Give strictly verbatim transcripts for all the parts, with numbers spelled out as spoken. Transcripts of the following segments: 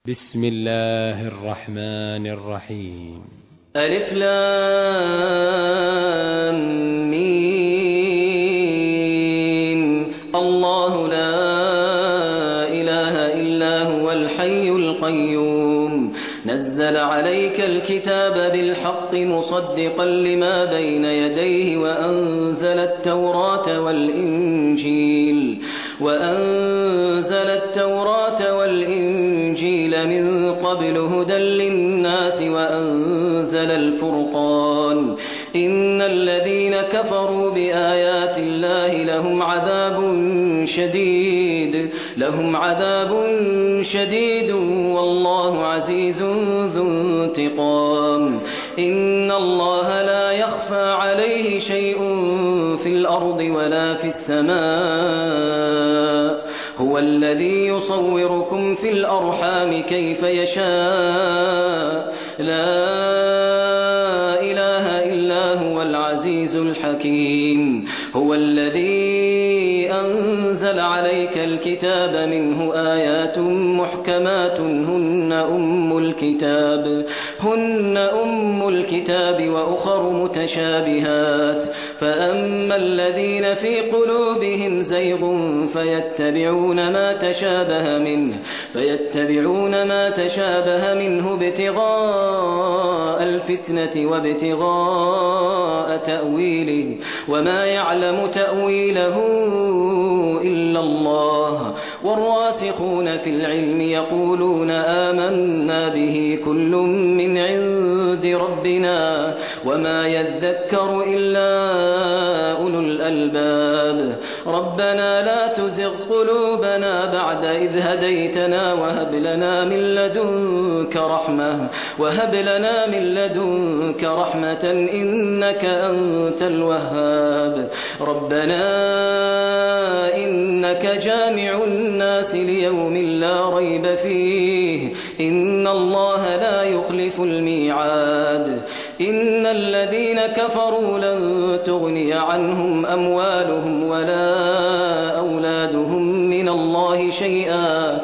بسم الله الرحمن الرحيم. ألف لام ميم. الله لا إله إلا هو الحي القيوم نزل عليك الكتاب بالحق مصدقا لما بين يديه وأنزل التوراة والإنجيل وأنزل التوراة والإنجيل من قبل هدى للناس وأنزل الفرقان إن الذين كفروا بآيات الله لهم عذاب شديد لهم عذاب شديد والله عزيز ذو انتقام إن الله لا يخفى عليه شيء في الأرض ولا في السماء هو الذي يصوركم في الأرحام كيف يشاء لا إله إلا هو العزيز الحكيم هو الذي أنزل عليك الكتاب منه آيات محكمات هن أم الكتاب هن أم الكتاب وأخر متشابهات فأما الذين في قلوبهم زيغ فيتبعون ما تشابه منه فيتبعون ما تشابه منه ابتغاء الفتنة وابتغاء تأويله وما يعلم تأويله إلا الله والراسخون في العلم يقولون آمنا به كل من عند ربنا وما يذكر إلا أولو الألباب ربنا لا تزغ قلوبنا بعد إذ هديتنا وهب لنا من لدنك رحمة وهب لنا من لدنك رحمة إنك أنت الوهاب ربنا إنك جامع الناس ليوم لا ريب فيه إن الله لا يخلف الميعاد إن الذين كفروا لن تغني عنهم أموالهم ولا أولادهم من الله شيئا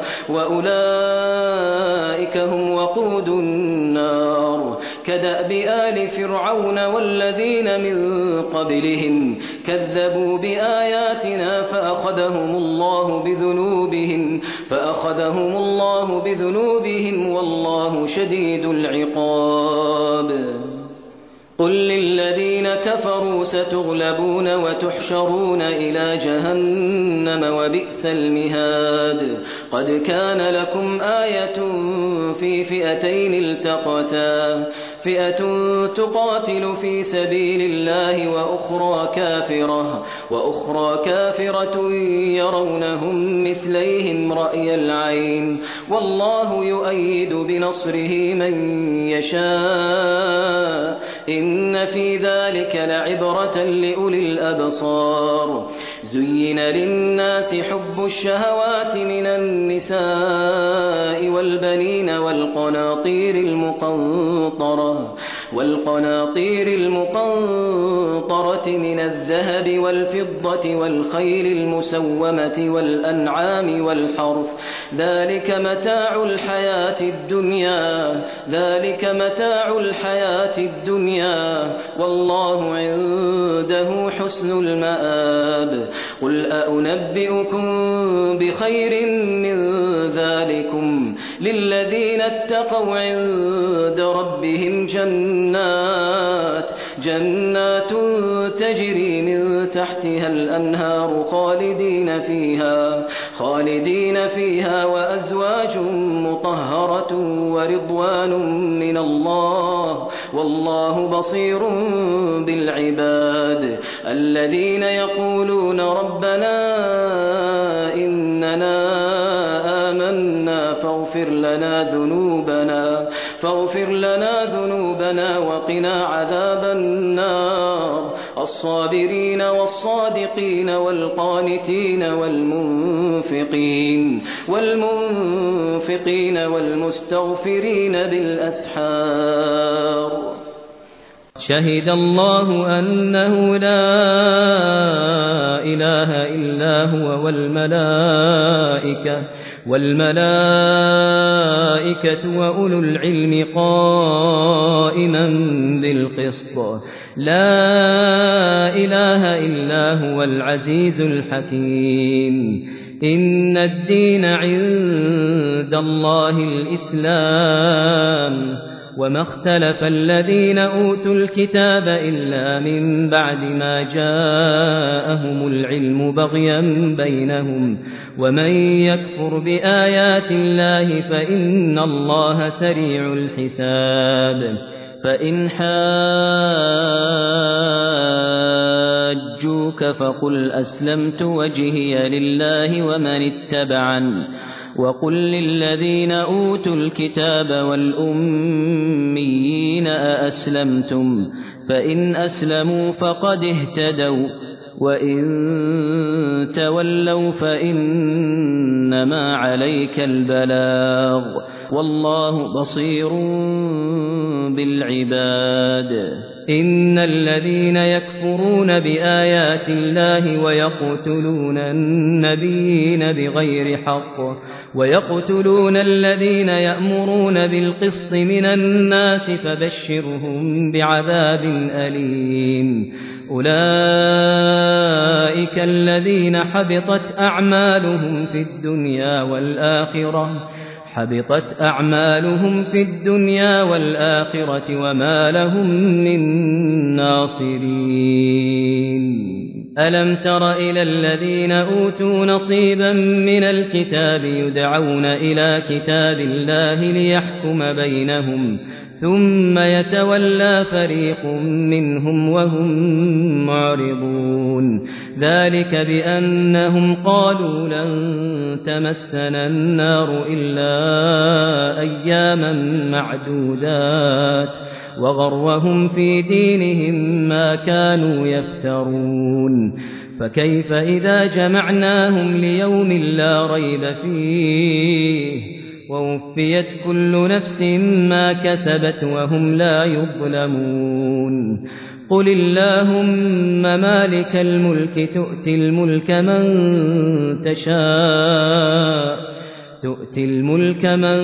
وأولئك هم وقود النار كدأب آل فرعون والذين من قبلهم كذبوا بآياتنا فأخذهم الله بذنوبهم فأخذهم الله بذنوبهم والله شديد العقاب قل للذين كفروا ستغلبون وتحشرون إلى جهنم وبئس المهاد قد كان لكم آية في فئتين التقتا فئة تقاتل في سبيل الله وأخرى كافرة وأخرى كافرة يرونهم مثليهم رأي العين والله يؤيد بنصره من يشاء إن في ذلك لعبرة لأولي الأبصار زين للناس حب الشهوات من النساء والبنين والقناطير المقنطرة والقناطير المقنطرة من الذهب والفضة والخيل المسومة والأنعام والحرث ذلك متاع الحياة الدنيا ذلك متاع الحياة الدنيا والله عنده حسن المآب قل أأنبئكم بخير من ذلكم للذين اتقوا عند ربهم جنات جنات تجري من تحتها الأنهار خالدين فيها خالدين فيها وأزواج مطهرة ورضوان من الله والله بصير بالعباد الذين يقولون ربنا إننا آمنا فاغفر لنا ذنوبنا فاغفر لنا ذنوبنا وقنا عذاب النار الصابرين والصادقين والقانتين والمنفقين والمنفقين والمستغفرين بالأسحار شهد الله أنه لا إله إلا هو والملائكة والملائكة والملائكة وأولو العلم قائما بالقسط لا إله إلا هو العزيز الحكيم إن الدين عند الله الإسلام وما اختلف الذين أوتوا الكتاب إلا من بعد ما جاءهم العلم بغيا بينهم ومن يكفر بآيات الله فإن الله سريع الحساب فإن حاجوك فقل أسلمت وجهي لله ومن اتبعن وقل للذين أوتوا الكتاب والأميين أأسلمتم فإن أسلموا فقد اهتدوا وإن تولوا فإنما عليك البلاغ والله بصير بالعباد إن الذين يكفرون بآيات الله ويقتلون النبيين بغير حق ويقتلون الذين يأمرون بالقسط من الناس فبشرهم بعذاب أليم أولئك الذين حبطت أعمالهم في الدنيا والآخرة حبطت أعمالهم في الدنيا والآخرة وما لهم من ناصرين ألم تر إلى الذين أوتوا نصيبا من الكتاب يدعون إلى كتاب الله ليحكم بينهم ثم يتولى فريق منهم وهم معرضون ذلك بأنهم قالوا لن تمسنا النار إلا أياما معدودات وغرهم في دينهم ما كانوا يفترون فكيف إذا جمعناهم ليوم لا ريب فيه ووفيت كل نفس ما كسبت وهم لا يظلمون قل اللهم مالك الملك تؤتي الملك من تشاء تؤتي الملك من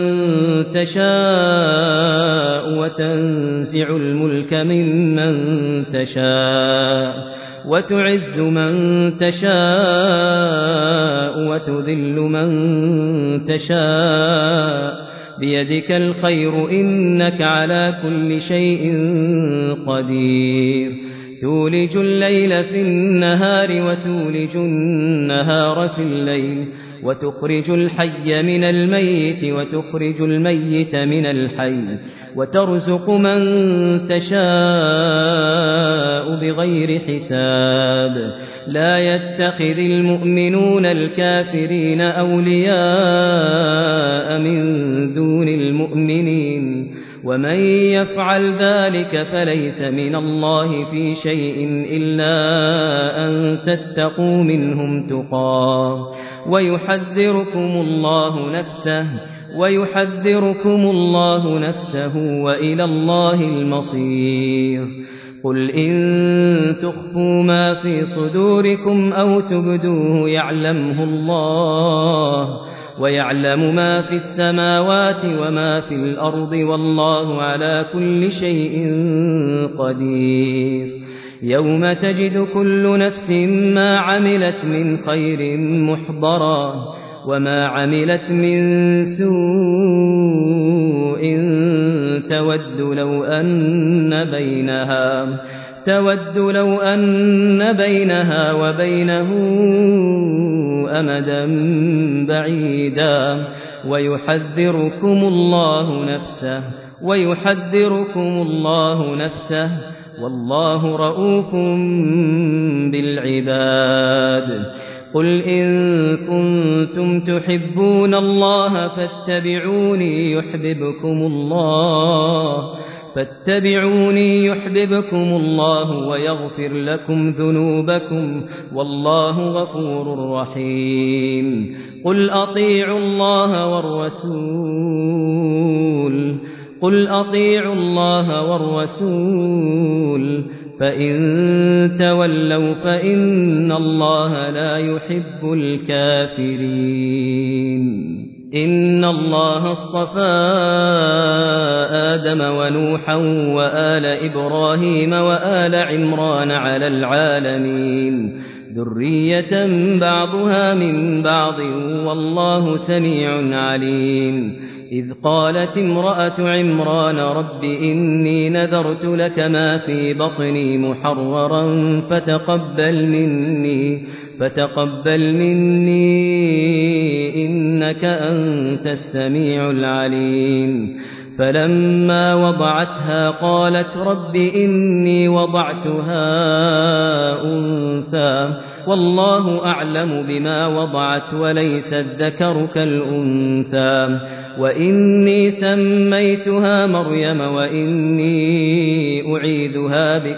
تشاء وتنزع الملك ممن تشاء وتعز من تشاء وتذل من تشاء بيدك الخير إنك على كل شيء قدير تولج الليل في النهار وتولج النهار في الليل وتخرج الحي من الميت وتخرج الميت من الحي وترزق من تشاء بغير حساب لا يتخذ المؤمنون الكافرين أولياء من دون المؤمنين ومن يفعل ذلك فليس من الله في شيء إلا أن تتقوا منهم تقاه ويحذركم الله نفسه ويحذركم الله نفسه وإلى الله المصير قل إن تخفوا ما في صدوركم أو تبدوه يعلمه الله ويعلم ما في السماوات وما في الأرض والله على كل شيء قدير يوم تجد كل نفس ما عملت من خير محضرا وما عملت من سوء تود لو أن بينها تود لو أن بينها وبينه أمدا بعيدا ويحذركم الله نفسه ويحذركم الله نفسه والله رؤوف بالعباد قل إن كنتم تحبون الله فاتبعوني يحببكم الله فاتبعوني يحببكم الله ويغفر لكم ذنوبكم والله غفور رحيم قل أطيعوا الله والرسول قل أطيعوا الله والرسول فإن تولوا فإن الله لا يحب الكافرين إن الله اصطفى آدم ونوحا وآل إبراهيم وآل عمران على العالمين ذرية بعضها من بعض والله سميع عليم إذ قالت امرأة عمران رب إني نذرت لك ما في بطني محررا فتقبل مني فتقبل مني إنك أنت السميع العليم فلما وضعتها قالت رب إني وضعتها أنثى والله أعلم بما وضعت وليس الذكر كالأنثى وإني سميتها مريم وإني أعيذها بك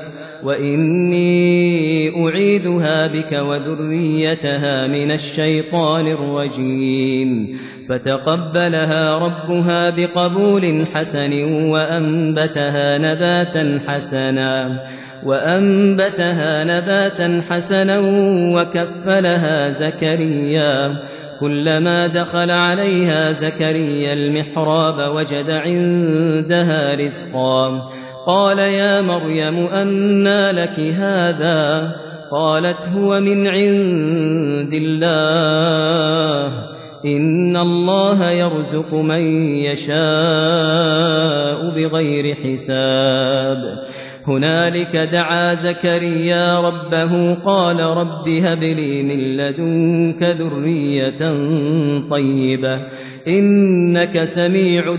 وإني أعيذها بك وذريتها من الشيطان الرجيم فتقبلها ربها بقبول حسن وأنبتها نباتا حسنا وأنبتها نباتا حسنا وكفلها زكريا كلما دخل عليها زكريا المحراب وجد عندها رزقا قال يا مريم أنى لك هذا قالت هو من عند الله إن الله يرزق من يشاء بغير حساب هنالك دعا زكريا ربه قال رب هب لي من لدنك ذرية طيبة إنك سميع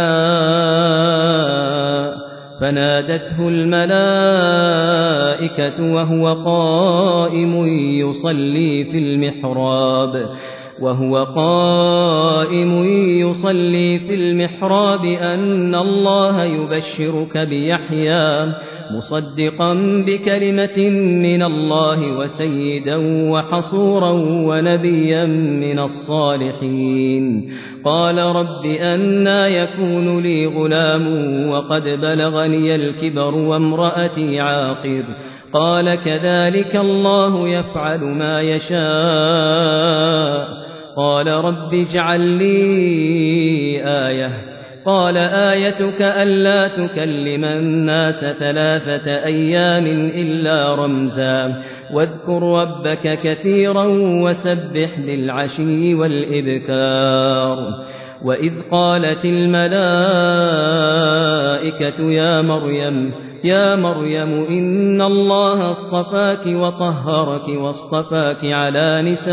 الدعاء فنادته الملائكة وهو قائم يصلي في المحراب وهو قائم يصلي في المحراب أن الله يبشرك بيحيى مصدقا بكلمة من الله وسيدا وحصورا ونبيا من الصالحين قال رب أنى يكون لي غلام وقد بلغني الكبر وامرأتي عاقر قال كذلك الله يفعل ما يشاء قال رب اجعل لي آية قال آيتك ألا تكلم الناس ثلاثة أيام إلا رمزا واذكر ربك كثيرا وسبح بالعشي والإبكار وإذ قالت الملائكة يا مريم يا مريم إن الله اصطفاك وطهرك واصطفاك على نساء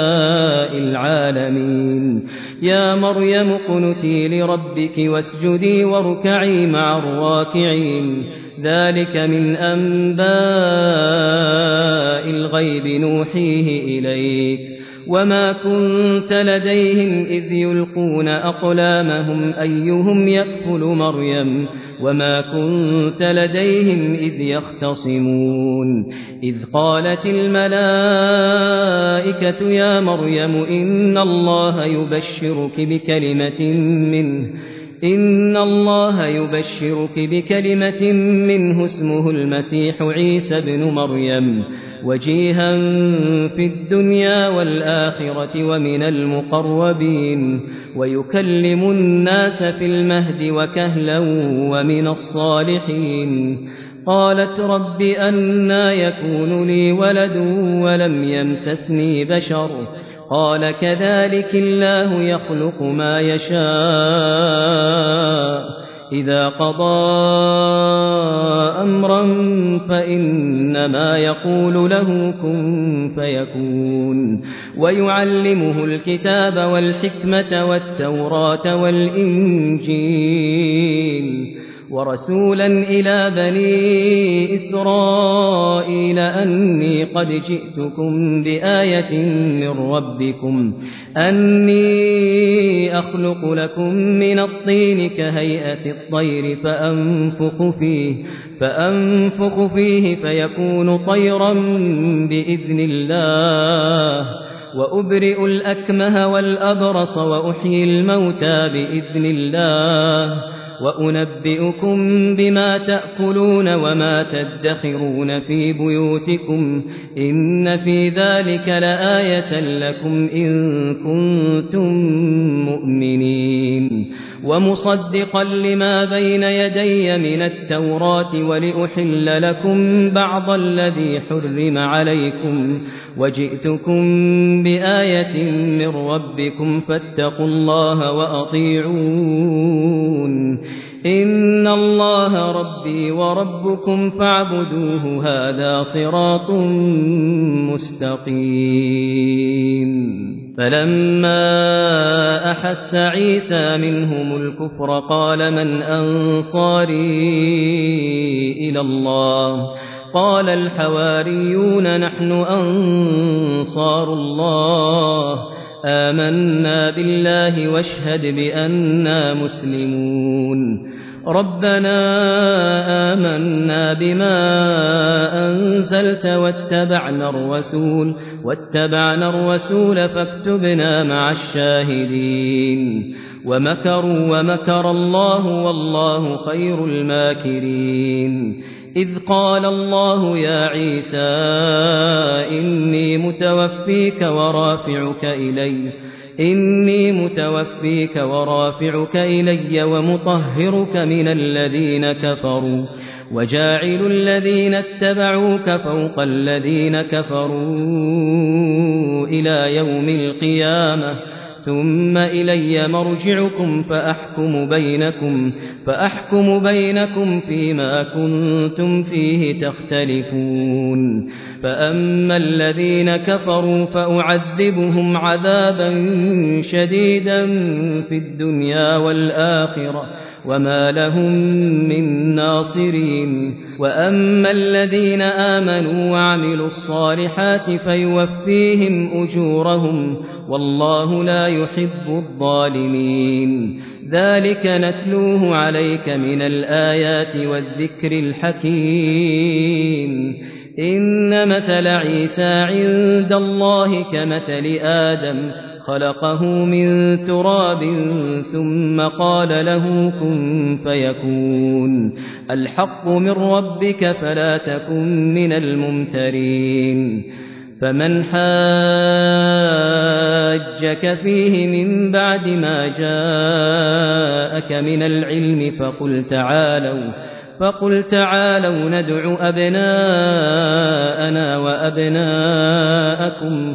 العالمين يا مريم اقنتي لربك واسجدي واركعي مع الراكعين ذلك من أنباء الغيب نوحيه إليك وما كنت لديهم إذ يلقون أقلامهم أيهم يكفل مريم وما كنت لديهم إذ يختصمون إذ قالت الملائكة يا مريم إن الله يبشرك بكلمة منه إن الله يبشرك بكلمة منه اسمه المسيح عيسى بن مريم وجيها في الدنيا والآخرة ومن المقربين ويكلم الناس في المهد وكهلا ومن الصالحين قالت رب أنى يكون لي ولد ولم يمسسني بشر قال كذلك الله يخلق ما يشاء إذا قضى أمرا فإنما يقول له كن فيكون ويعلمه الكتاب والحكمة والتوراة والإنجيل ورسولا إلى بني إسرائيل أني قد جئتكم بآية من ربكم أني أخلق لكم من الطين كهيئة الطير فأنفخ فيه فأنفخ فيه فيكون طيرا بإذن الله وأبرئ الأكمه والأبرص وأحيي الموتى بإذن الله وأنبئكم بما تأكلون وما تدخرون في بيوتكم إن في ذلك لآية لكم إن كنتم مؤمنين ومصدقا لما بين يدي من التوراة ولأحل لكم بعض الذي حرم عليكم وجئتكم بآية من ربكم فاتقوا الله وأطيعون إن الله ربي وربكم فاعبدوه هذا صراط مستقيم فلما أحس عيسى منهم الكفر قال من أنصاري إلى الله قال الحواريون نحن أنصار الله آمنا بالله واشهد بأننا مسلمون ربنا آمنا بما أنزلت واتبعنا الرسول واتبعنا الرسول فاكتبنا مع الشاهدين ومكروا ومكر الله والله خير الماكرين إذ قال الله يا عيسى إني متوفيك ورافعك إلي إني متوفيك ورافعك إلي ومطهرك من الذين كفروا وجاعل الذين اتبعوك فوق الذين كفروا إلى يوم القيامة ثم إلي مرجعكم فأحكم بينكم فأحكم بينكم فيما كنتم فيه تختلفون فأما الذين كفروا فأعذبهم عذابا شديدا في الدنيا والآخرة وما لهم من ناصرين وأما الذين آمنوا وعملوا الصالحات فيوفيهم أجورهم والله لا يحب الظالمين ذلك نتلوه عليك من الآيات والذكر الحكيم إن مثل عيسى عند الله كمثل آدم خلقه من تراب ثم قال له كن فيكون الحق من ربك فلا تكن من الممترين فمن حاجك فيه من بعد ما جاءك من العلم فقل تعالوا فقل تعالوا ندع أبناءنا وأبناءكم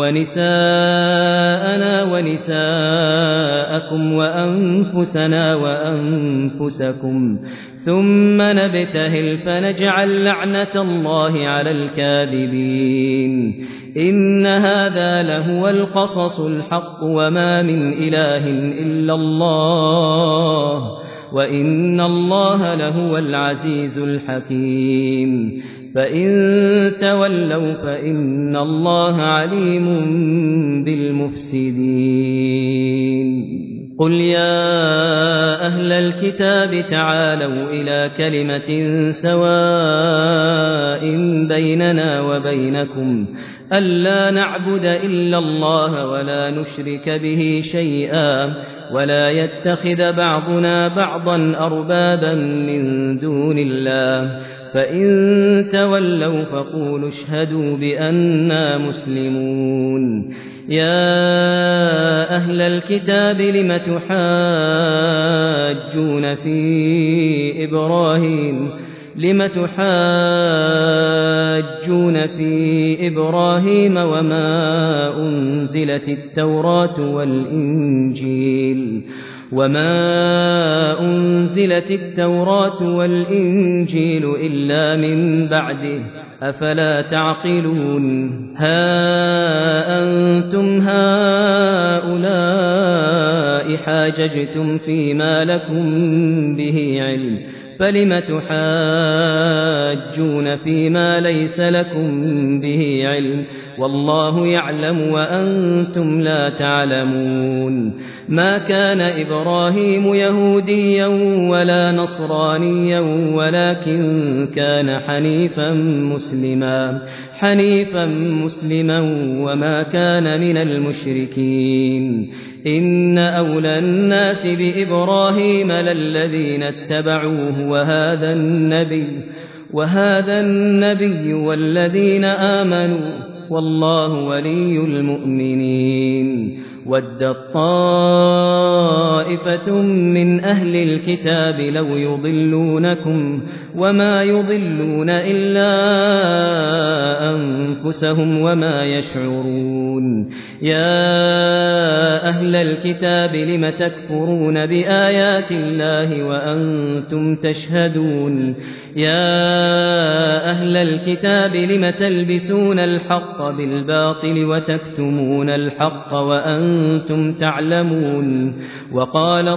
ونساءنا ونساءكم وأنفسنا وأنفسكم ثم نبتهل فنجعل لعنة الله على الكاذبين إن هذا لهو القصص الحق وما من إله إلا الله وإن الله لهو العزيز الحكيم فإن تولوا فإن الله عليم بالمفسدين قل يا أهل الكتاب تعالوا إلى كلمة سواء بيننا وبينكم ألا نعبد إلا الله ولا نشرك به شيئا ولا يتخذ بعضنا بعضا أربابا من دون الله فإن تولوا فقولوا اشهدوا بأننا مسلمون يا أهل الكتاب لم تحاجون في إبراهيم لم تحاجون في إبراهيم وما أنزلت التوراة والإنجيل وما أنزلت التوراة والإنجيل إلا من بعده أفلا تعقلون ها أنتم هؤلاء حاججتم فيما لكم به علم فلم تحاجون فيما ليس لكم به علم والله يعلم وأنتم لا تعلمون ما كان إبراهيم يهوديا ولا نصرانيا ولكن كان حنيفا مسلما حنيفا مسلما وما كان من المشركين إن أولى الناس بإبراهيم للذين اتبعوه وهذا النبي وهذا النبي والذين آمنوا والله ولي المؤمنين ودت طائفة من أهل الكتاب لو يضلونكم وما يضلون إلا أنفسهم وما يشعرون يا أهل الكتاب لم تكفرون بآيات الله وأنتم تشهدون يا أهل الكتاب لم تلبسون الحق بالباطل وتكتمون الحق وأنتم تعلمون وقالت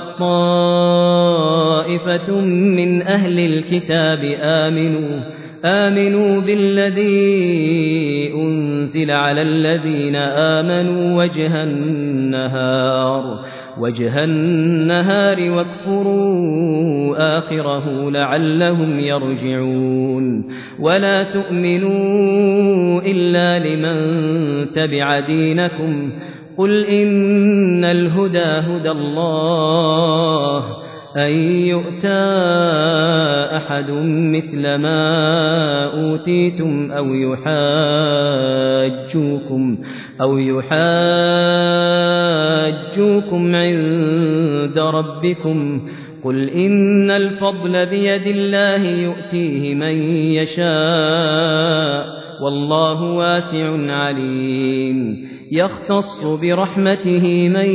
طائفة من أهل الكتاب آمنوا آمنوا بالذي أنزل على الذين آمنوا وجه النهار وجه النهار واكفروا آخره لعلهم يرجعون ولا تؤمنوا إلا لمن تبع دينكم قل إن الهدى هدى الله أن يؤتى أحد مثل ما أوتيتم أو يحاجوكم أو يحاجوكم عند ربكم قل إن الفضل بيد الله يؤتيه من يشاء والله واسع عليم يختص برحمته من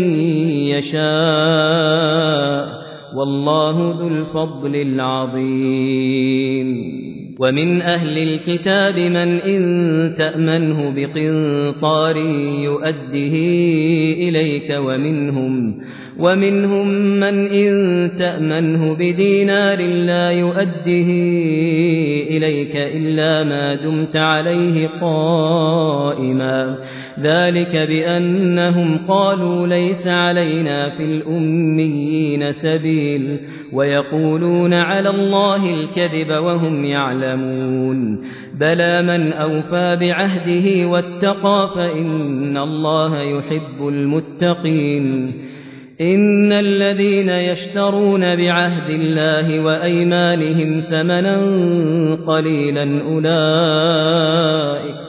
يشاء والله ذو الفضل العظيم ومن أهل الكتاب من إن تأمنه بقنطار يؤده إليك ومنهم ومنهم من إن تأمنه بدينار لا يؤده إليك إلا ما دمت عليه قائما ذلك بأنهم قالوا ليس علينا في الأميين سبيل ويقولون على الله الكذب وهم يعلمون بلى من أوفى بعهده واتقى فإن الله يحب المتقين إن الذين يشترون بعهد الله وأيمانهم ثمنا قليلا أولئك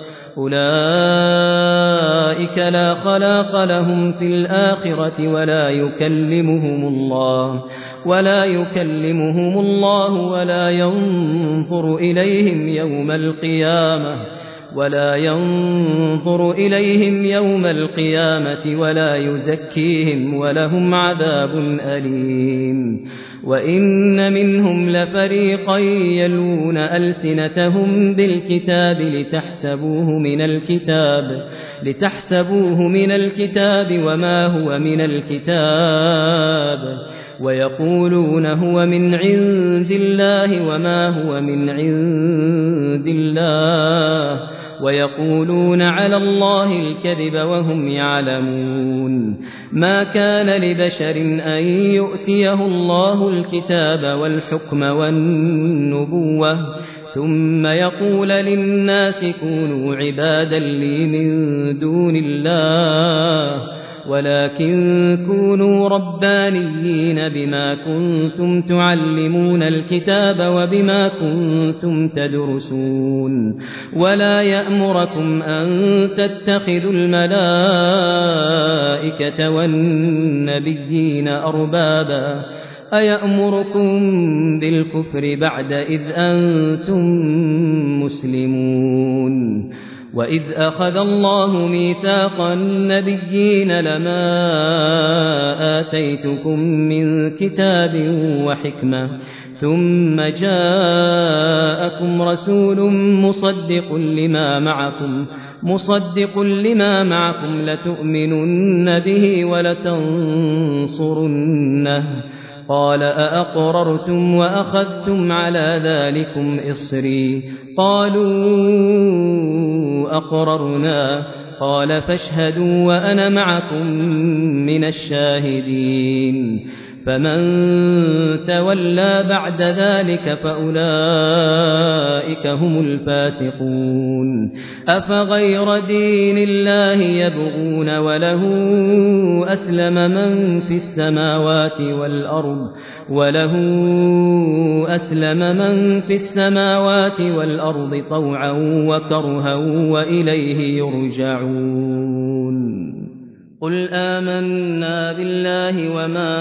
أولئك لا خلاق لهم في الآخرة ولا يكلمهم الله ولا يكلمهم الله ولا ينظر إليهم يوم القيامة ولا ينظر إليهم يوم القيامة ولا يزكيهم ولهم عذاب أليم وإن منهم لفريقا يلون ألسنتهم بالكتاب لتحسبوه من الكتاب لتحسبوه من الكتاب وما هو من الكتاب ويقولون هو من عند الله وما هو من عند الله ويقولون على الله الكذب وهم يعلمون ما كان لبشر أن يؤتيه الله الكتاب والحكم والنبوة ثم يقول للناس كونوا عبادا لي من دون الله ولكن كونوا ربانيين بما كنتم تعلمون الكتاب وبما كنتم تدرسون ولا يأمركم أن تتخذوا الملائكة والنبيين أربابا أيأمركم بالكفر بعد إذ أنتم مسلمون وإذ أخذ الله ميثاق النبيين لما آتيتكم من كتاب وحكمة ثم جاءكم رسول مصدق لما معكم مصدق لما معكم لتؤمنن به ولتنصرنه قال أأقررتم وأخذتم على ذلكم إصري قالوا أقررنا قال فاشهدوا وأنا معكم من الشاهدين فمن تولى بعد ذلك فأولئك هم الفاسقون أفغير دين الله يبغون وله أسلم من في السماوات والأرض وله أسلم من في السماوات والأرض طوعا وكرها وإليه يرجعون قل آمنا بالله وما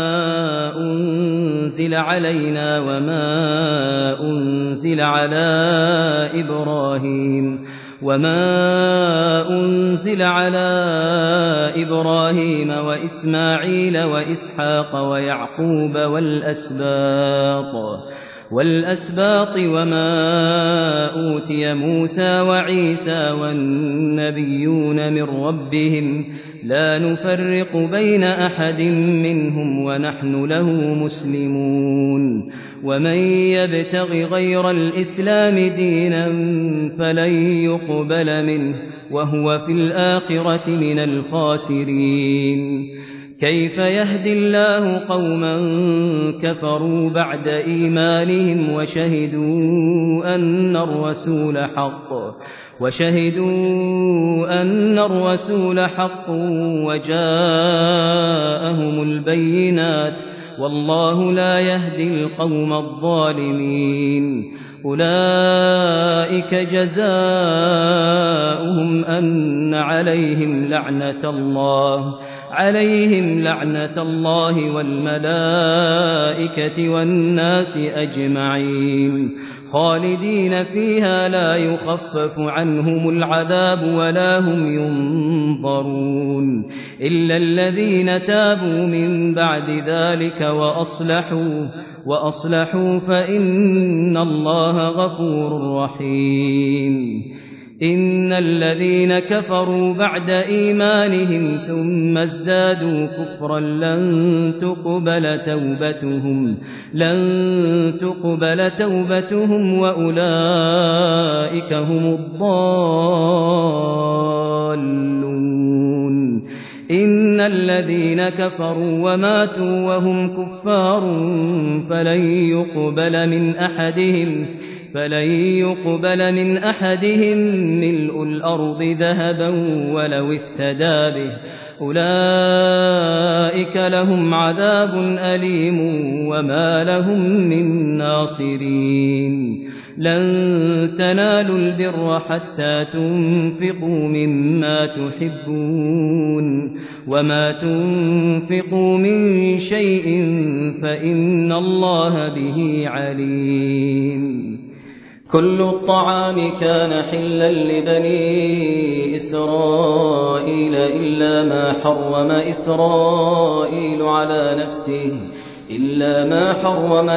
أنزل علينا وما أنزل على إبراهيم وما أنزل على إبراهيم وإسماعيل وإسحاق ويعقوب والأسباط والأسباط وما أوتي موسى وعيسى والنبيون من ربهم لا نفرق بين أحد منهم ونحن له مسلمون ومن يبتغ غير الإسلام دينا فلن يقبل منه وهو في الآخرة من الخاسرين كيف يهدي الله قوما كفروا بعد إيمانهم وشهدوا أن الرسول حق وشهدوا أن الرسول حق وجاءهم البينات والله لا يهدي القوم الظالمين أولئك جزاؤهم أن عليهم لعنة الله عليهم لعنة الله والملائكة والناس أجمعين خالدين فيها لا يخفف عنهم العذاب ولا هم ينظرون إلا الذين تابوا من بعد ذلك وأصلحوا وأصلحوا فإن الله غفور رحيم إن الذين كفروا بعد إيمانهم ثم ازدادوا كفرا لن تقبل توبتهم لن تقبل توبتهم وأولئك هم الضالون إن الذين كفروا وماتوا وهم كفار فلن يقبل من أحدهم فلن يقبل من أحدهم ملء الأرض ذهبا ولو افتدى به أولئك لهم عذاب أليم وما لهم من ناصرين لن تنالوا البر حتى تنفقوا مما تحبون وما تنفقوا من شيء فإن الله به عليم كل الطعام كان حلا لبني إسرائيل إلا ما حرم إسرائيل على نفسه إلا ما حرم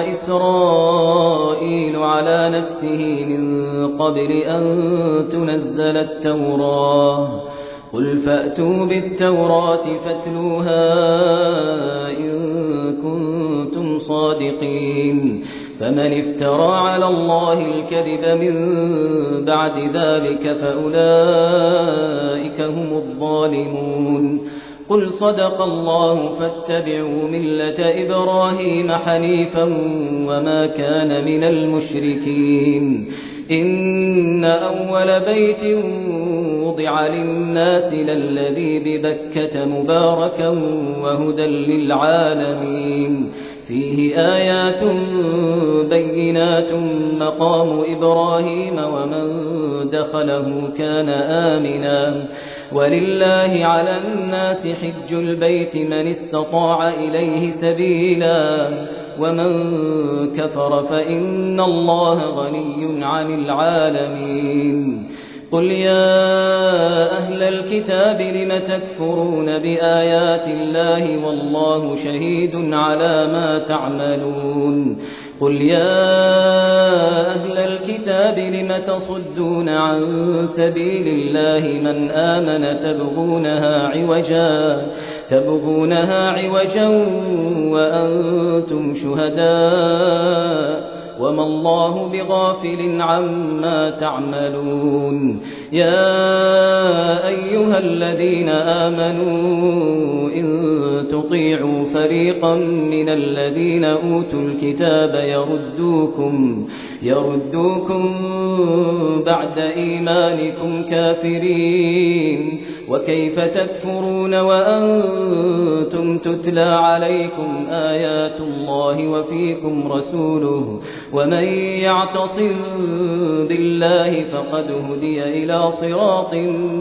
إسرائيل على نفسه من قبل أن تنزل التوراة قل فأتوا بالتوراة فاتلوها إن كنتم صادقين فمن افترى على الله الكذب من بعد ذلك فأولئك هم الظالمون قل صدق الله فاتبعوا ملة إبراهيم حنيفا وما كان من المشركين إن أول بيت وضع للناس للذي ببكة مباركا وهدى للعالمين فيه آيات بينات مقام إبراهيم ومن دخله كان آمنا ولله على الناس حج البيت من استطاع إليه سبيلا ومن كفر فإن الله غني عن العالمين قل يا أهل الكتاب لم تكفرون بآيات الله والله شهيد على ما تعملون قل يا أهل الكتاب لم تصدون عن سبيل الله من آمن تبغونها عوجا تبغونها عوجا وأنتم شهداء وما الله بغافل عما تعملون يا أيها الذين آمنوا إن تطيعوا فريقا من الذين أوتوا الكتاب يردوكم يردوكم بعد إيمانكم كافرين وكيف تكفرون وأنتم تتلى عليكم آيات الله وفيكم رسوله ومن يعتصم بالله فقد هدي إلى صراط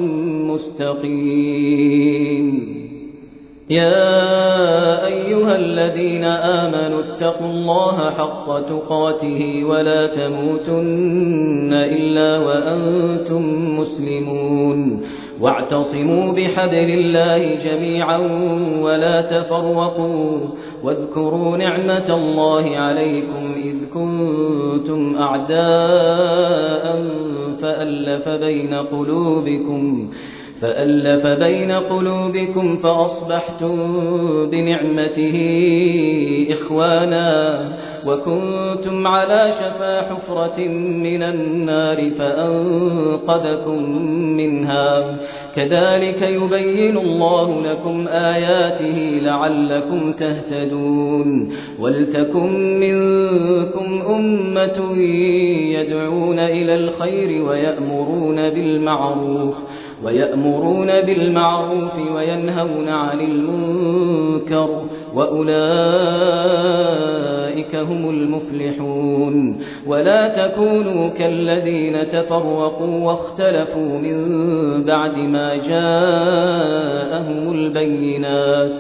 مستقيم. يا أيها الذين آمنوا اتقوا الله حق تقاته ولا تموتن إلا وأنتم مسلمون واعتصموا بحبل الله جميعا ولا تفرقوا واذكروا نعمة الله عليكم إذ كنتم أعداء فألف بين قلوبكم فألف بين قلوبكم فأصبحتم بنعمته إخوانا وكنتم على شفا حفرة من النار فأنقذكم منها كذلك يبين الله لكم آياته لعلكم تهتدون. ولتكن منكم أمة يدعون إلى الخير ويأمرون بالمعروف ويأمرون بالمعروف وينهون عن المنكر وأولئك هم المفلحون. ولا تكونوا كالذين تفرقوا واختلفوا من بعد ما جاءهم البينات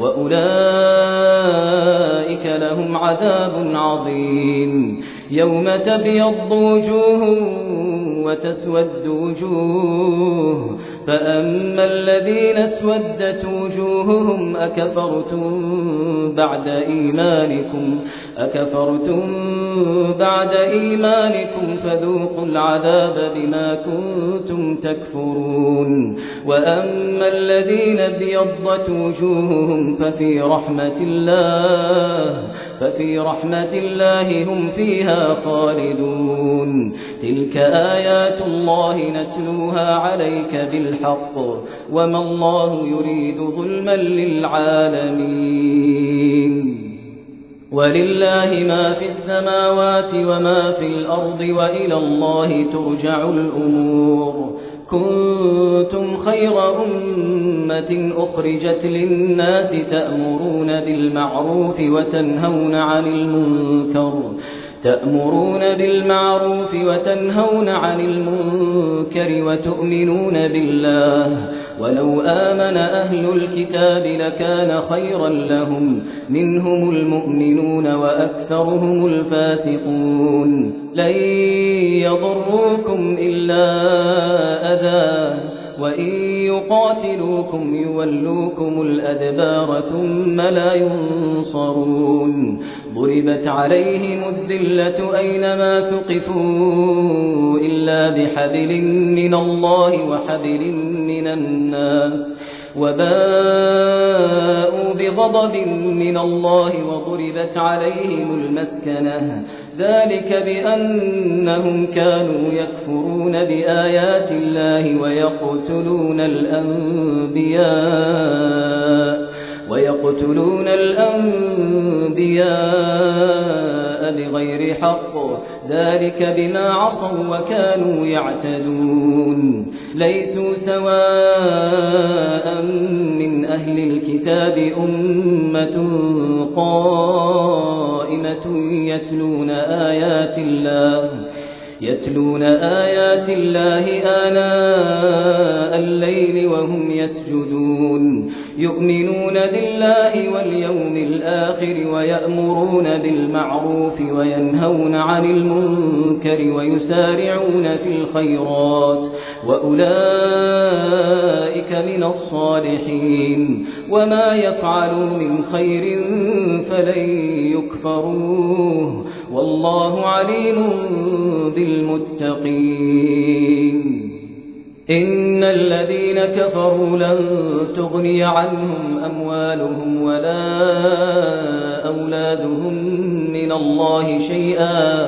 وأولئك لهم عذاب عظيم. يوم تبيض وجوه وتسود وجوه فأما الذين اسودت وجوههم أكفرتم بعد إيمانكم أكفرتم بعد إيمانكم فذوقوا العذاب بما كنتم تكفرون. وأما الذين ابيضت وجوههم ففي رحمة الله ففي رحمة الله هم فيها خالدون. تلك آيات الله نتلوها عليك بالحق وما الله يريد ظلما للعالمين. ولله ما في السماوات وما في الأرض وإلى الله ترجع الأمور. كنتم خير أمة أخرجت للناس تأمرون بالمعروف وتنهون عن المنكر تأمرون بالمعروف وتنهون عن المنكر وتؤمنون بالله. ولو آمن أهل الكتاب لكان خيرا لهم منهم المؤمنون وأكثرهم الفاسقون. لن يضروكم إلا أذى وإن يقاتلوكم يولوكم الأدبار ثم لا ينصرون. ضربت عليهم الذلة أينما ثقفوا إلا بحبل من الله وحبل من الناس وباءوا بغضب من الله وضربت عليهم المسكنة ذلك بأنهم كانوا يكفرون بآيات الله ويقتلون الأنبياء ويقتلون الأنبياء بغير حق ذلك بما عصوا وكانوا يعتدون. ليسوا سواء من أهل الكتاب أمة قائمة يتلون آيات الله يتلون آيات الله آناء الليل وهم يسجدون يؤمنون بالله واليوم الآخر ويأمرون بالمعروف وينهون عن المنكر ويسارعون في الخيرات وأولئك من الصالحين. وما يفعلوا من خير فلن يكفروه والله عليم بالمتقين. إن الذين كفروا لن تغني عنهم أموالهم ولا أولادهم من الله شيئا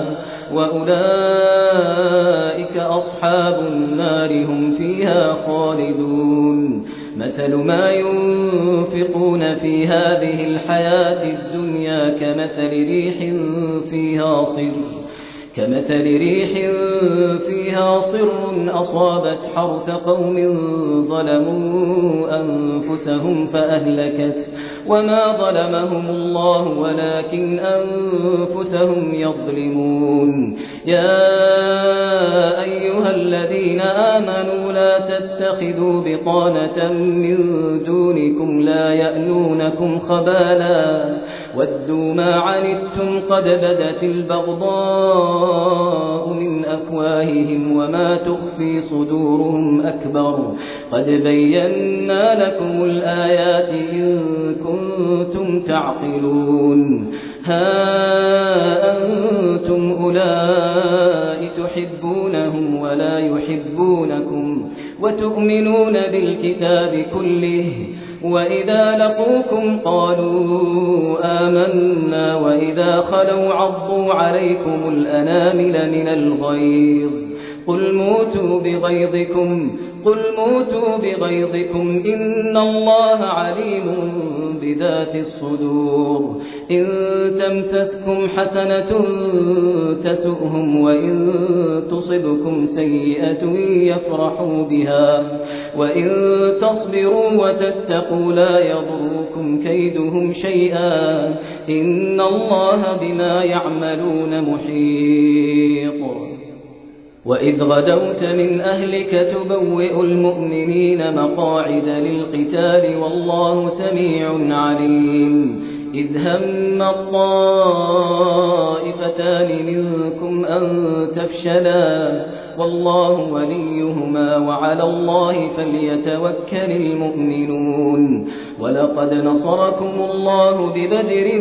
وأولئك أصحاب النار هم فيها خالدون. مثل ما ينفقون ينفقون في هذه الحياة الدنيا كمثل ريح فيها صر كمثل ريح فيها صر أصابت حرث قوم ظلموا أنفسهم فأهلكت وما ظلمهم الله ولكن أنفسهم يظلمون يا أيها الذين آمنوا لا تتخذوا بطانة من دونكم لا يألونكم خبالا ودوا ما عنتم قد بدت البغضاء من أفواههم وما تخفي صدورهم أكبر قد بينا لكم الآيات إن كنتم تعقلون ها أنتم أولئك تحبونهم ولا يحبونكم وتؤمنون بالكتاب كله وإذا لقوكم قالوا آمنا وإذا خلوا عضوا عليكم الأنامل من الغيظ قل موتوا بغيظكم قل موتوا بغيظكم إن الله عليم بذات الصدور إن تمسسكم حسنة تسؤهم وإن تصبكم سيئة يفرحوا بها وإن تصبروا وتتقوا لا يضركم كيدهم شيئا إن الله بما يعملون محيط وإذ غدوت من أهلك تبوئ المؤمنين مقاعد للقتال والله سميع عليم إذ هم الطائفتان منكم أن تفشلا والله وليهما وعلى الله فليتوكل المؤمنون ولقد نصركم الله ببدر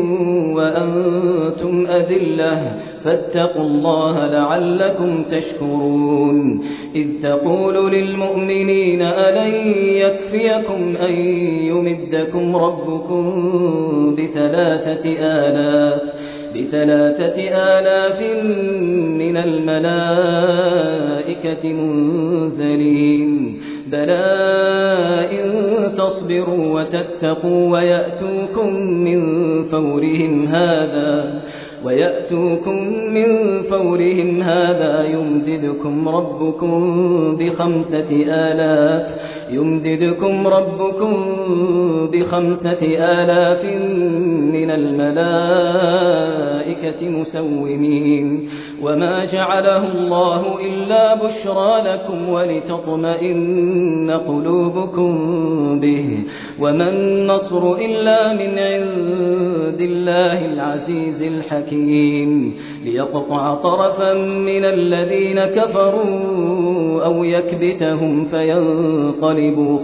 وأنتم أذلة فاتقوا الله لعلكم تشكرون إذ تقول للمؤمنين ألن يكفيكم أن يمدكم ربكم بثلاثة آلاف بثلاثة آلاف من الملائكة منزلين بلى إن تصبروا وتتقوا ويأتوكم من فورهم هذا ويأتوكم من فورهم هذا يمددكم ربكم بخمسة آلاف يمددكم ربكم بخمسة آلاف من الملائكة مسومين وما جعله الله إلا بشرى لكم ولتطمئن قلوبكم به وما النصر إلا من عند الله العزيز الحكيم ليقطع طرفا من الذين كفروا أو يكبتهم فينقلبوا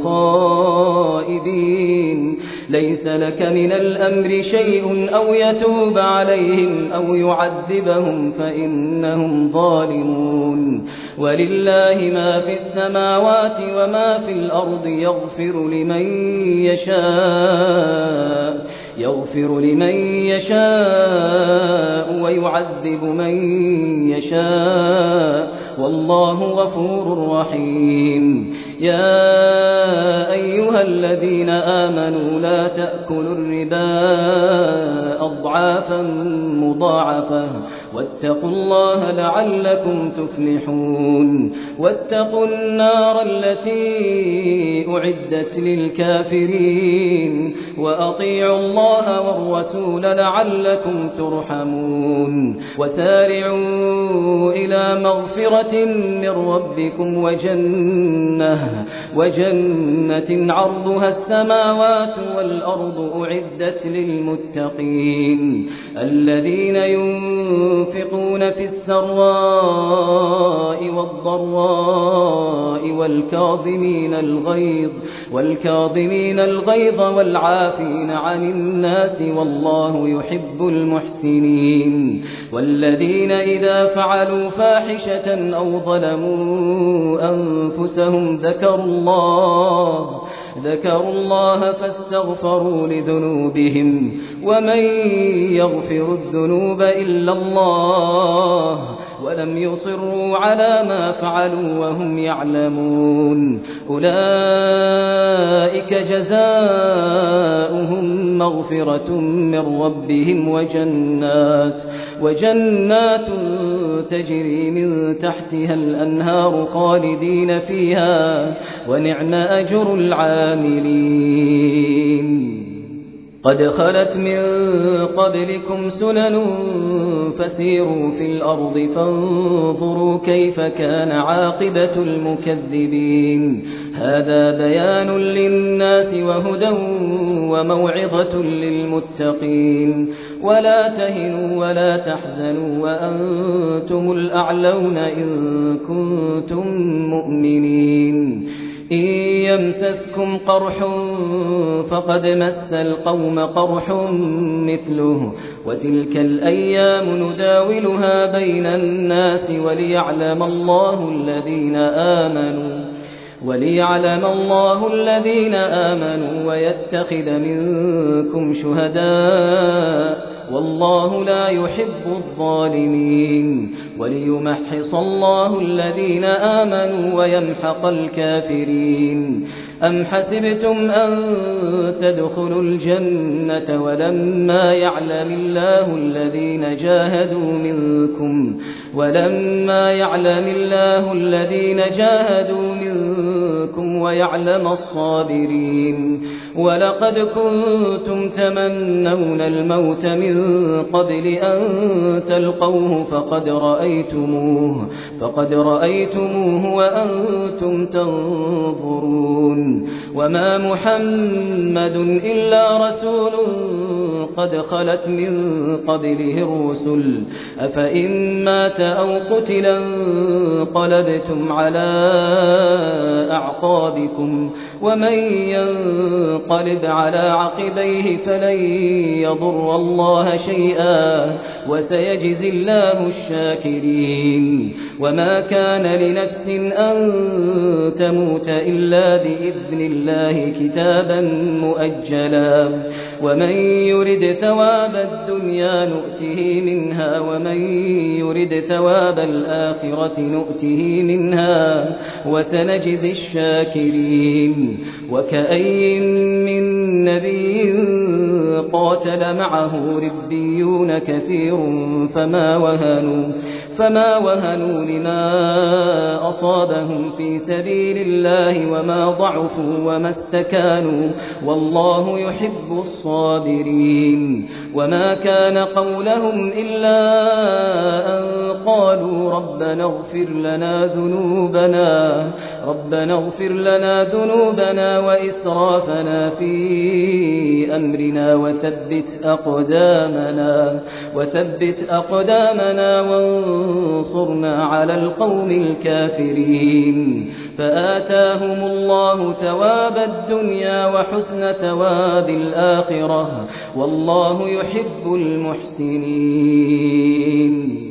خائبين ليس لك من الأمر شيء أو يتوب عليهم أو يعذبهم فإنهم ظالمون ولله ما في السماوات وما في الأرض يغفر لمن يشاء يغفر لمن يشاء ويعذب من يشاء والله غفور رحيم يا أيها الذين آمنوا لا تأكلوا الربا أضعافا مضاعفة واتقوا الله لعلكم تفلحون واتقوا النار التي أعدت للكافرين وأطيعوا الله والرسول لعلكم ترحمون وسارعوا إلى مغفرة من ربكم وجنة وجنة عرضها السماوات والأرض أعدت للمتقين الذين ينفقون في السراء والضراء والكاظمين الغيظ والكاظمين الغيظ والعافين عن الناس والله يحب المحسنين والذين إذا فعلوا فاحشة أو ظلموا أنفسهم ذكروا الله ذكروا الله فاستغفروا لذنوبهم ومن يغفر الذنوب إلا الله ولم يصروا على ما فعلوا وهم يعلمون أولئك جزاؤهم مغفرة من ربهم وجنات وجنات تجري من تحتها الأنهار خالدين فيها ونعم أجر العاملين قد خلت من قبلكم سنن فسيروا في الأرض فانظروا كيف كان عاقبة المكذبين هذا بيان للناس وهدى وموعظة للمتقين ولا تهنوا ولا تحزنوا وأنتم الأعلون إن كنتم مؤمنين إن يمسسكم قرح فقد مس القوم قرح مثله وتلك الأيام نداولها بين الناس وليعلم الله الذين آمنوا وليعلم الله الذين آمنوا ويتخذ منكم شهداء والله لا يحب الظالمين وليمحص الله الذين آمنوا ويمحق الكافرين أم حسبتم أن تدخلوا الجنة ولما يعلم الله الذين جاهدوا منكم ولما يعلم الله الذين جاهدوا منكم ويعلم الصابرين ولقد كنتم تمنون الموت من قبل أن تلقوه فقد رأيتموه فقد رأيتموه وأنتم تنظرون وما محمد إلا رسول قد خلت من قبله الرسل أفإن مات أو قتلا انقلبتم على أعقابكم ومن ينقلب على عقبيه فلن يضر الله شيئا وسيجزي الله الشاكرين وما كان لنفس أن تموت إلا بإذن الله كتابا مؤجلا ومن يرد ثواب الدنيا نؤته منها ومن يرد ثواب الآخرة نؤته منها وسنجزي الشاكرين وكأي من نبي قاتل معه ربيون كثير فما وهنوا فما وهنوا لما أصابهم في سبيل الله وما ضعفوا وما استكانوا والله يحب الصابرين وما كان قولهم إلا أن قالوا ربنا اغفر لنا ذنوبنا ربنا اغفر لنا ذنوبنا وإسرافنا في أمرنا وثبت أقدامنا وثبت أقدامنا وانصرنا على القوم الكافرين فآتاهم الله ثواب الدنيا وحسن ثواب الآخرة والله يحب المحسنين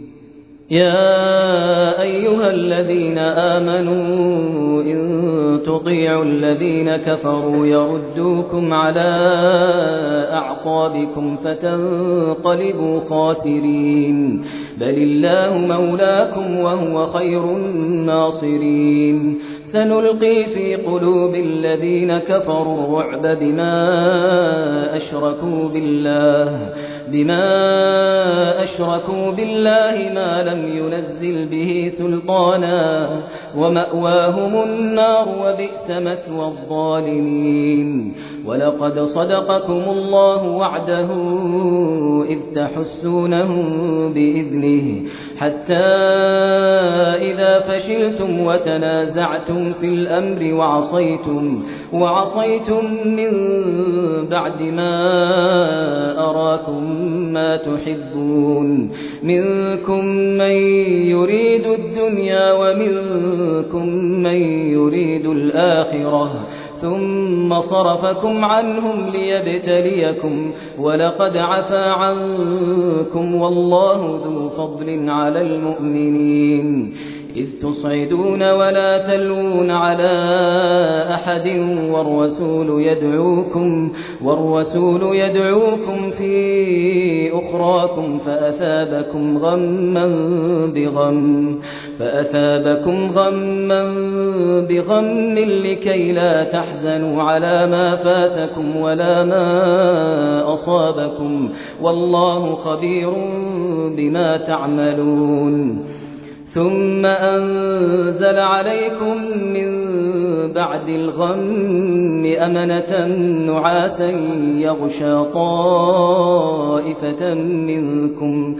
يا أيها الذين آمنوا إن تطيعوا الذين كفروا يردوكم على أعقابكم فتنقلبوا خاسرين بل الله مولاكم وهو خير الناصرين سنلقي في قلوب الذين كفروا الرعب بما أشركوا بالله بما أشركوا بالله ما لم ينزل به سلطانا ومأواهم النار وبئس مثوى الظالمين ولقد صدقكم الله وعده إذ تحسونهم بإذنه حتى إذا فشلتم وتنازعتم في الأمر وعصيتم وعصيتم من بعد ما أراكم ما تحبون منكم من يريد الدنيا ومنكم من يريد الآخرة ثم صرفكم عنهم ليبتليكم ولقد عفا عنكم والله ذو فضل على المؤمنين إذ تصعدون ولا تلوون على أحد والرسول يدعوكم والرسول يدعوكم في أخراكم فأثابكم غما بغم فأثابكم غما بغم لكي لا تحزنوا على ما فاتكم ولا ما أصابكم والله خبير بما تعملون ثم أنزل عليكم من بعد الغم أمنة نعاسا يغشى طائفة منكم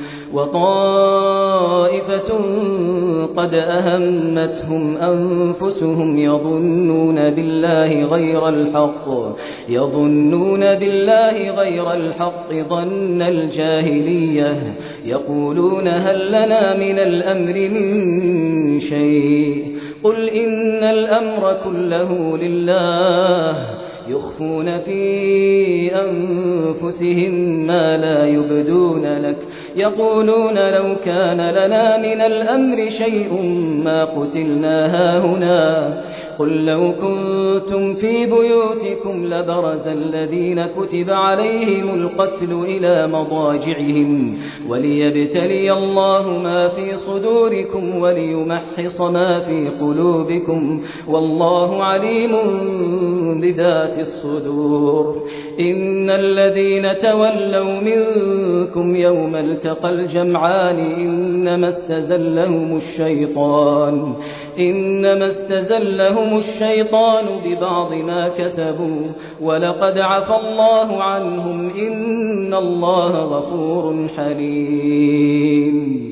وطائفة قد أهمتهم أنفسهم يظنون بالله غير الحق يظنون بالله غير الحق ظن الجاهلية يقولون هل لنا من الأمر من شيء قل إن الأمر كله لله يخفون في أنفسهم ما لا يبدون لك يقولون لو كان لنا من الأمر شيء ما قتلنا هاهنا قل لو كنتم في بيوتكم لبرز الذين كتب عليهم القتل إلى مضاجعهم وليبتلي الله ما في صدوركم وليمحص ما في قلوبكم والله عليم بذات الصدور إن الذين تولوا منكم يوم التقى الجمعان إنما استزلهم الشيطان إنما استزلهم الشيطان ببعض ما كسبوا ولقد عفى الله عنهم إن الله غفور حليم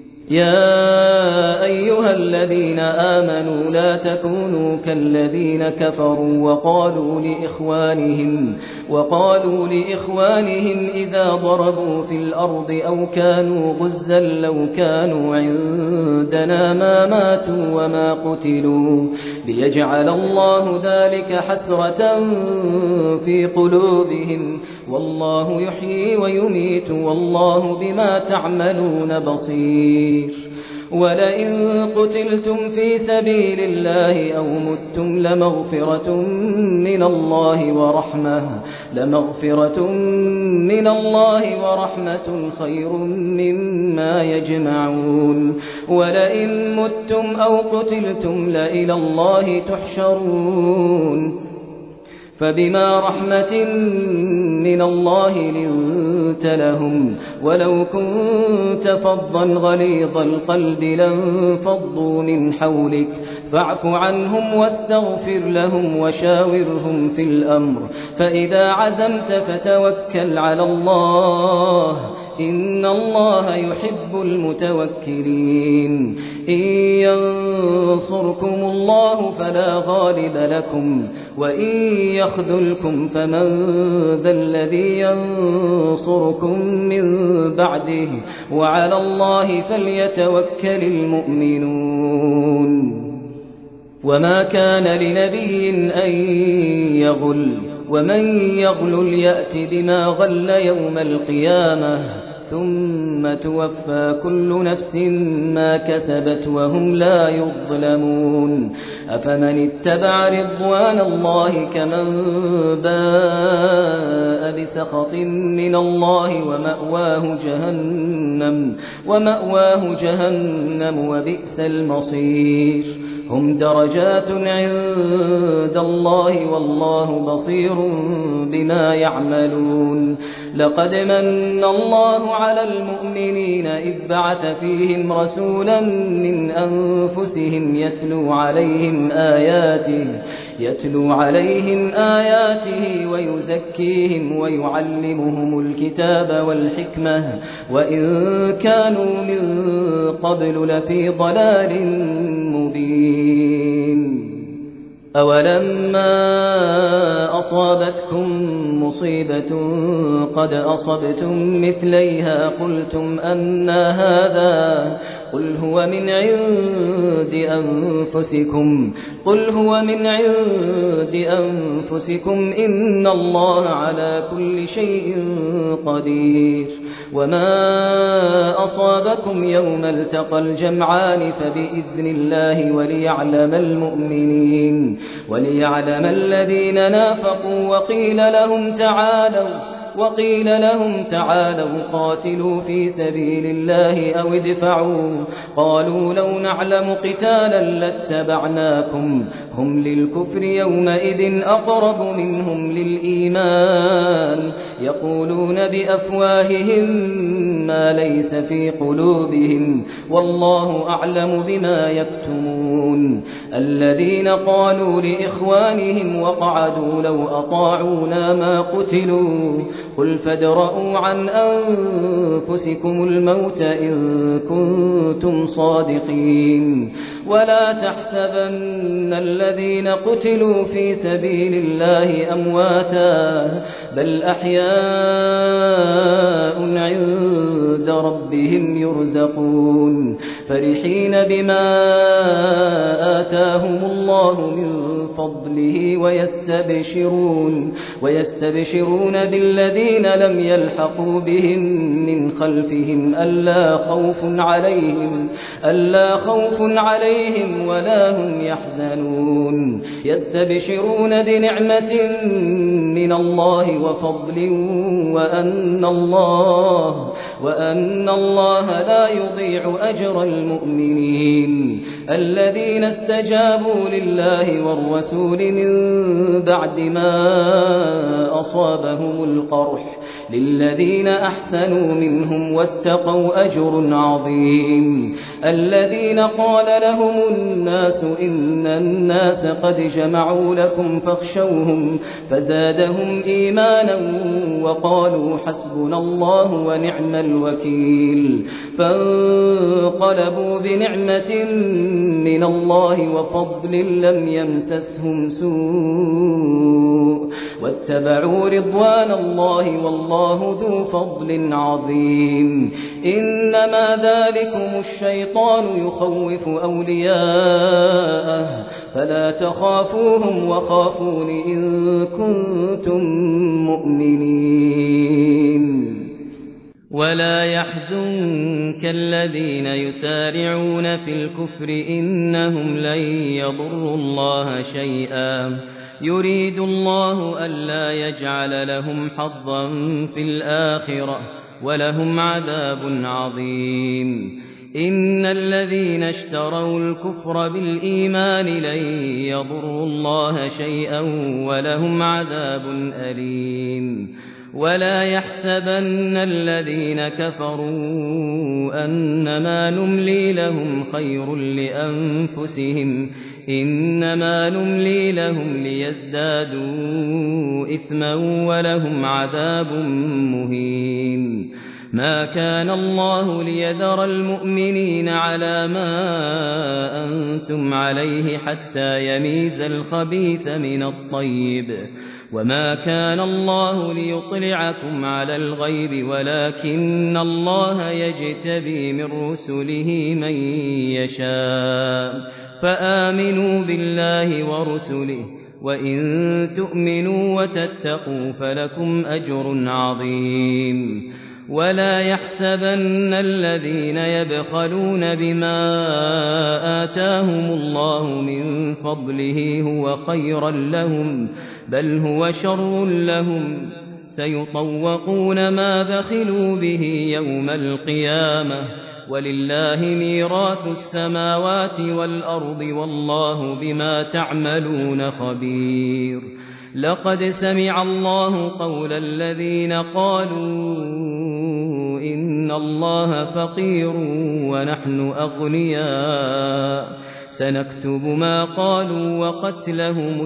يا أيها الذين آمنوا لا تكونوا كالذين كفروا وقالوا لإخوانهم وقالوا لإخوانهم إذا ضربوا في الأرض أو كانوا غزا لو كانوا عندنا ما ماتوا وما قتلوا ليجعل الله ذلك حسرة في قلوبهم والله يحيي ويميت والله بما تعملون بصير ولئن قتلتم في سبيل الله أو متم لمغفرة من الله ورحمة لمغفرة من الله ورحمة خير مما يجمعون ولئن متم أو قتلتم لإلى الله تحشرون فبما رحمة من الله لنت لهم ولو كنت فظا غليظ القلب لانفضوا من حولك فاعف عنهم واستغفر لهم وشاورهم في الأمر فإذا عزمت فتوكل على الله إن الله يحب المتوكلين إن ينصركم الله فلا غالب لكم وإن يخذلكم فمن ذا الذي ينصركم من بعده وعلى الله فليتوكل المؤمنون وما كان لنبي أن يغل ومن يغل يأت بما غل يوم القيامة ثم توفى كل نفس ما كسبت وهم لا يظلمون أفمن اتبع رضوان الله كمن باء بسخط من الله ومأواه جهنم ومأواه جهنم وبئس المصير هم درجات عند الله والله بصير بما يعملون لقد من الله على المؤمنين إذ بعث فيهم رسولا من أنفسهم يتلو عليهم آياته يتلو عليهم آياته ويزكيهم ويعلمهم الكتاب والحكمة وإن كانوا من قبل لفي ضلال مبين أولما أصابتكم مصيبة قد أصبتم مثليها قلتم أنى هذا قل هو من عند أنفسكم قل هو من عند أنفسكم إن الله على كل شيء قدير وما أصابكم يوم التقى الجمعان فبإذن الله وليعلم المؤمنين وليعلم الذين نافقوا وقيل لهم تعالوا وقيل لهم تعالوا قاتلوا في سبيل الله أو ادفعوا قالوا لو نعلم قتالا لاتبعناكم هم للكفر يومئذ أقرب منهم للإيمان يقولون بأفواههم ما ليس في قلوبهم والله أعلم بما يكتمون الذين قالوا لإخوانهم وقعدوا لو أطاعونا ما قتلوا قل فادرءوا عن أنفسكم الموت إن كنتم صادقين ولا تحسبن الذين قتلوا في سبيل الله أمواتا بل أحياء عند ربهم يرزقون فرحين بما آتاهم الله من فضله ويستبشرون ويستبشرون بالذين لم يلحقوا بهم من خلفهم ألا خوف عليهم ألا خوف عليهم ولا هم يحزنون يستبشرون بنعمة من الله وفضل وأن الله وأن الله لا يضيع أجر المؤمنين الذين استجابوا لله والرسول من بعد ما أصابهم القرح للذين أحسنوا منهم واتقوا أجر عظيم الذين قال لهم الناس إن الناس قد جمعوا لكم فاخشوهم فزادهم إيمانا وقالوا حسبنا الله ونعم الوكيل فانقلبوا بنعمة من الله وفضل لم يمسسهم سوء واتبعوا رضوان الله والله ذو فضل عظيم إنما ذلكم الشيطان يخوف أولياءه فلا تخافوهم وخافون إن كنتم مؤمنين ولا يحزنك الذين يسارعون في الكفر إنهم لن يضروا الله شيئا يريد الله ألا يجعل لهم حظا في الآخرة ولهم عذاب عظيم إن الذين اشتروا الكفر بالإيمان لن يضروا الله شيئا ولهم عذاب أليم ولا يحسبن الذين كفروا أنما نملي لهم خير لأنفسهم إنما نملي لهم ليزدادوا إثما ولهم عذاب مهين ما كان الله ليذر المؤمنين على ما أنتم عليه حتى يميز الخبيث من الطيب وما كان الله ليطلعكم على الغيب ولكن الله يجتبي من رسله من يشاء فآمنوا بالله ورسله وإن تؤمنوا وتتقوا فلكم أجر عظيم ولا يحسبن الذين يبخلون بما آتاهم الله من فضله هو خيرا لهم بل هو شر لهم سيطوقون ما بخلوا به يوم القيامة ولله ميراث السماوات والأرض والله بما تعملون خبير لقد سمع الله قول الذين قالوا إن الله فقير ونحن أغنياء سنكتب ما قالوا وقتلهم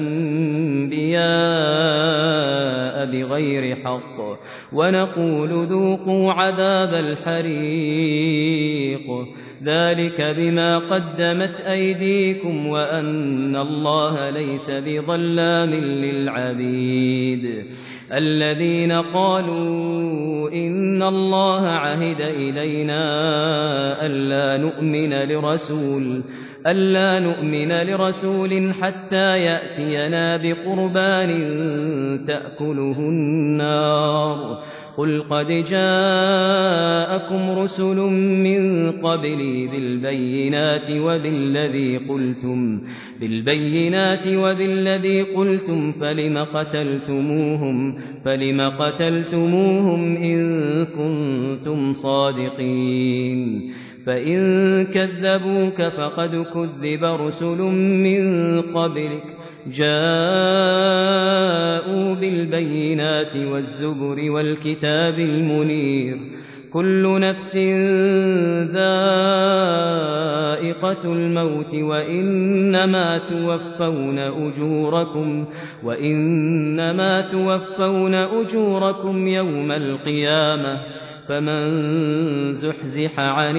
الأنبياء بغير حق ونقول ذوقوا عذاب الحريق ذلك بما قدمت أيديكم وأن الله ليس بظلام للعبيد الذين قالوا إن الله عهد إلينا ألا نؤمن لرسول ألا نؤمن لرسول حتى يأتينا بقربان تأكله النار قل قد جاء جاءكم رسل من قبلي بالبينات وبالذي قلتم بالبينات وبالذي قلتم فلم قتلتموهم فلم قتلتموهم إن كنتم صادقين فإن كذبوك فقد كذب رسل من قبلك جاءوا بالبينات والزبر والكتاب المنير كل نفس ذائقة الموت وإنما توفون أجوركم وإنما توفون أجوركم يوم القيامة فمن زحزح عن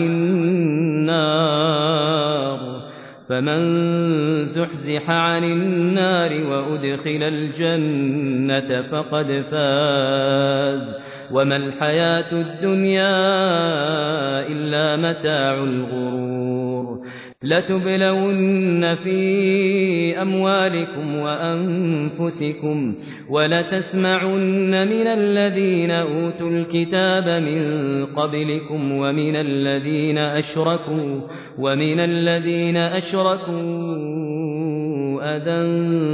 النار فمن زحزح عن النار وأدخل الجنة فقد فاز وما الحياة الدنيا إلا متاع الغرور لتبلون في أموالكم وأنفسكم ولتسمعن من الذين أوتوا الكتاب من قبلكم ومن الذين أشركوا ومن الذين أشركوا أذى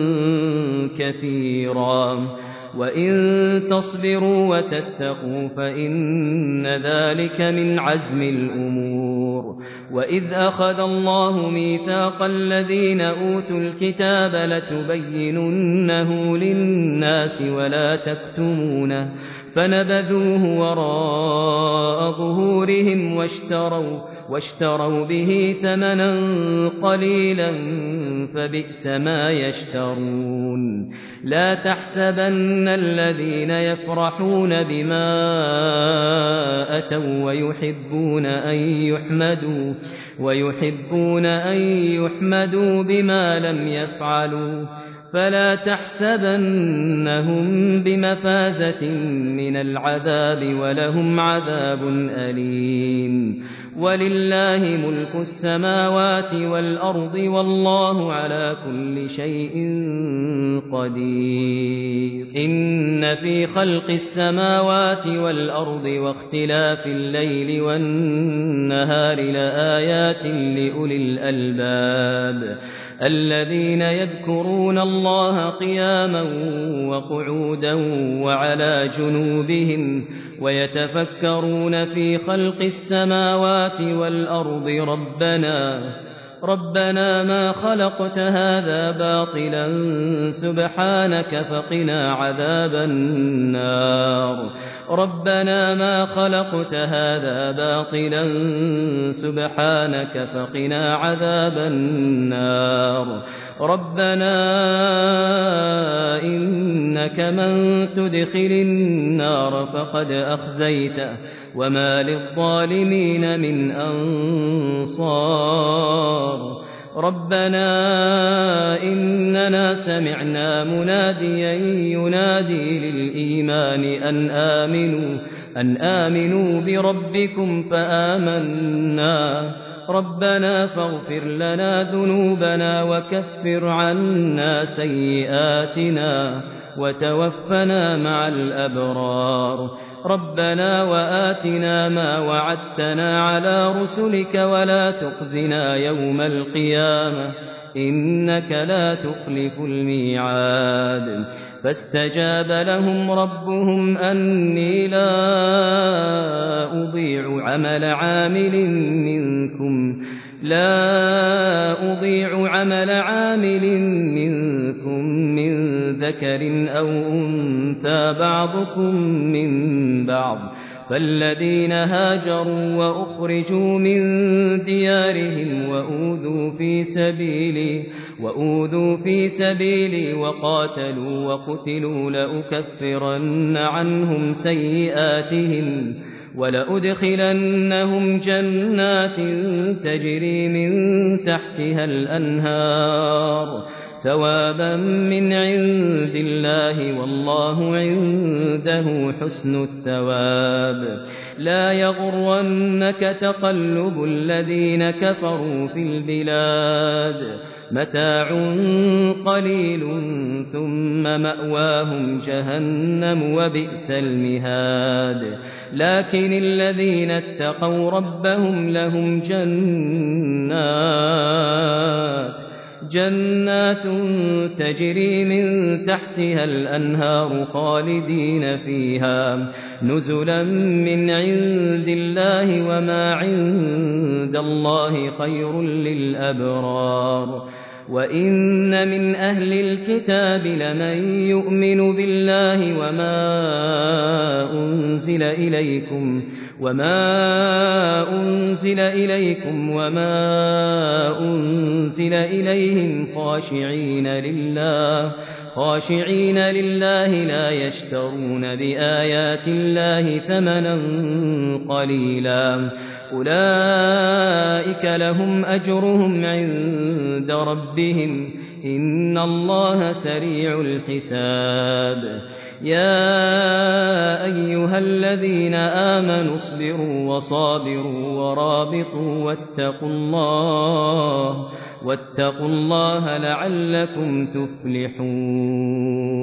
كثيرا وإن تصبروا وتتقوا فإن ذلك من عزم الأمور وإذ أخذ الله ميثاق الذين أوتوا الكتاب لتبيننه للناس ولا تكتمونه فنبذوه وراء ظهورهم واشتروا واشتروا به ثمنا قليلا فبئس ما يشترون لا تحسبن الذين يفرحون بما أتوا ويحبون أن يحمدوا ويحبون أن يحمدوا بما لم يفعلوا فلا تحسبنهم بمفازة من العذاب ولهم عذاب أليم ولله ملك السماوات والأرض والله على كل شيء قدير إن في خلق السماوات والأرض واختلاف الليل والنهار لآيات لأولي الألباب الذين يذكرون الله قياما وقعودا وعلى جنوبهم ويتفكرون في خلق السماوات والأرض ربنا ربنا ما خلقت هذا باطلا سبحانك فقنا عذاب النار ربنا ما خلقت هذا باطلا سبحانك فقنا عذاب النار ربنا إنك من تدخل النار فقد أخزيته وما للظالمين من أنصار ربنا إننا سمعنا مناديا ينادي للإيمان أن آمنوا أن آمنوا بربكم فآمنا ربنا فاغفر لنا ذنوبنا وكفر عنا سيئاتنا وتوفنا مع الأبرار ربنا وآتنا ما وعدتنا على رسلك ولا تخزنا يوم القيامة إنك لا تخلف الميعاد فاستجاب لهم ربهم أني لا أضيع عمل عامل منكم لا أضيع عمل عامل منكم من ذكر أو أنثى بعضكم من بعض فالذين هاجروا وأخرجوا من ديارهم وأوذوا في سبيلي وأوذوا في سبيلي وقاتلوا وقتلوا لأكفرن عنهم سيئاتهم ولأدخلنهم جنات تجري من تحتها الأنهار ثوابا من عند الله والله عنده حسن الثواب لا يغرنك تقلب الذين كفروا في البلاد متاع قليل ثم مأواهم جهنم وبئس المهاد لكن الذين اتقوا ربهم لهم جنات جنات تجري من تحتها الأنهار خالدين فيها نزلا من عند الله وما عند الله خير للأبرار وإن من أهل الكتاب لمن يؤمن بالله وما أنزل إليكم وما أنزل إليكم وما أنزل إليهم خاشعين لله خاشعين لله لا يشترون بآيات الله ثمنا قليلا أولئك لهم أجرهم عند ربهم إن الله سريع الحساب يا أيها الذين آمنوا اصبروا وصابروا ورابطوا واتقوا الله واتقوا الله لعلكم تفلحون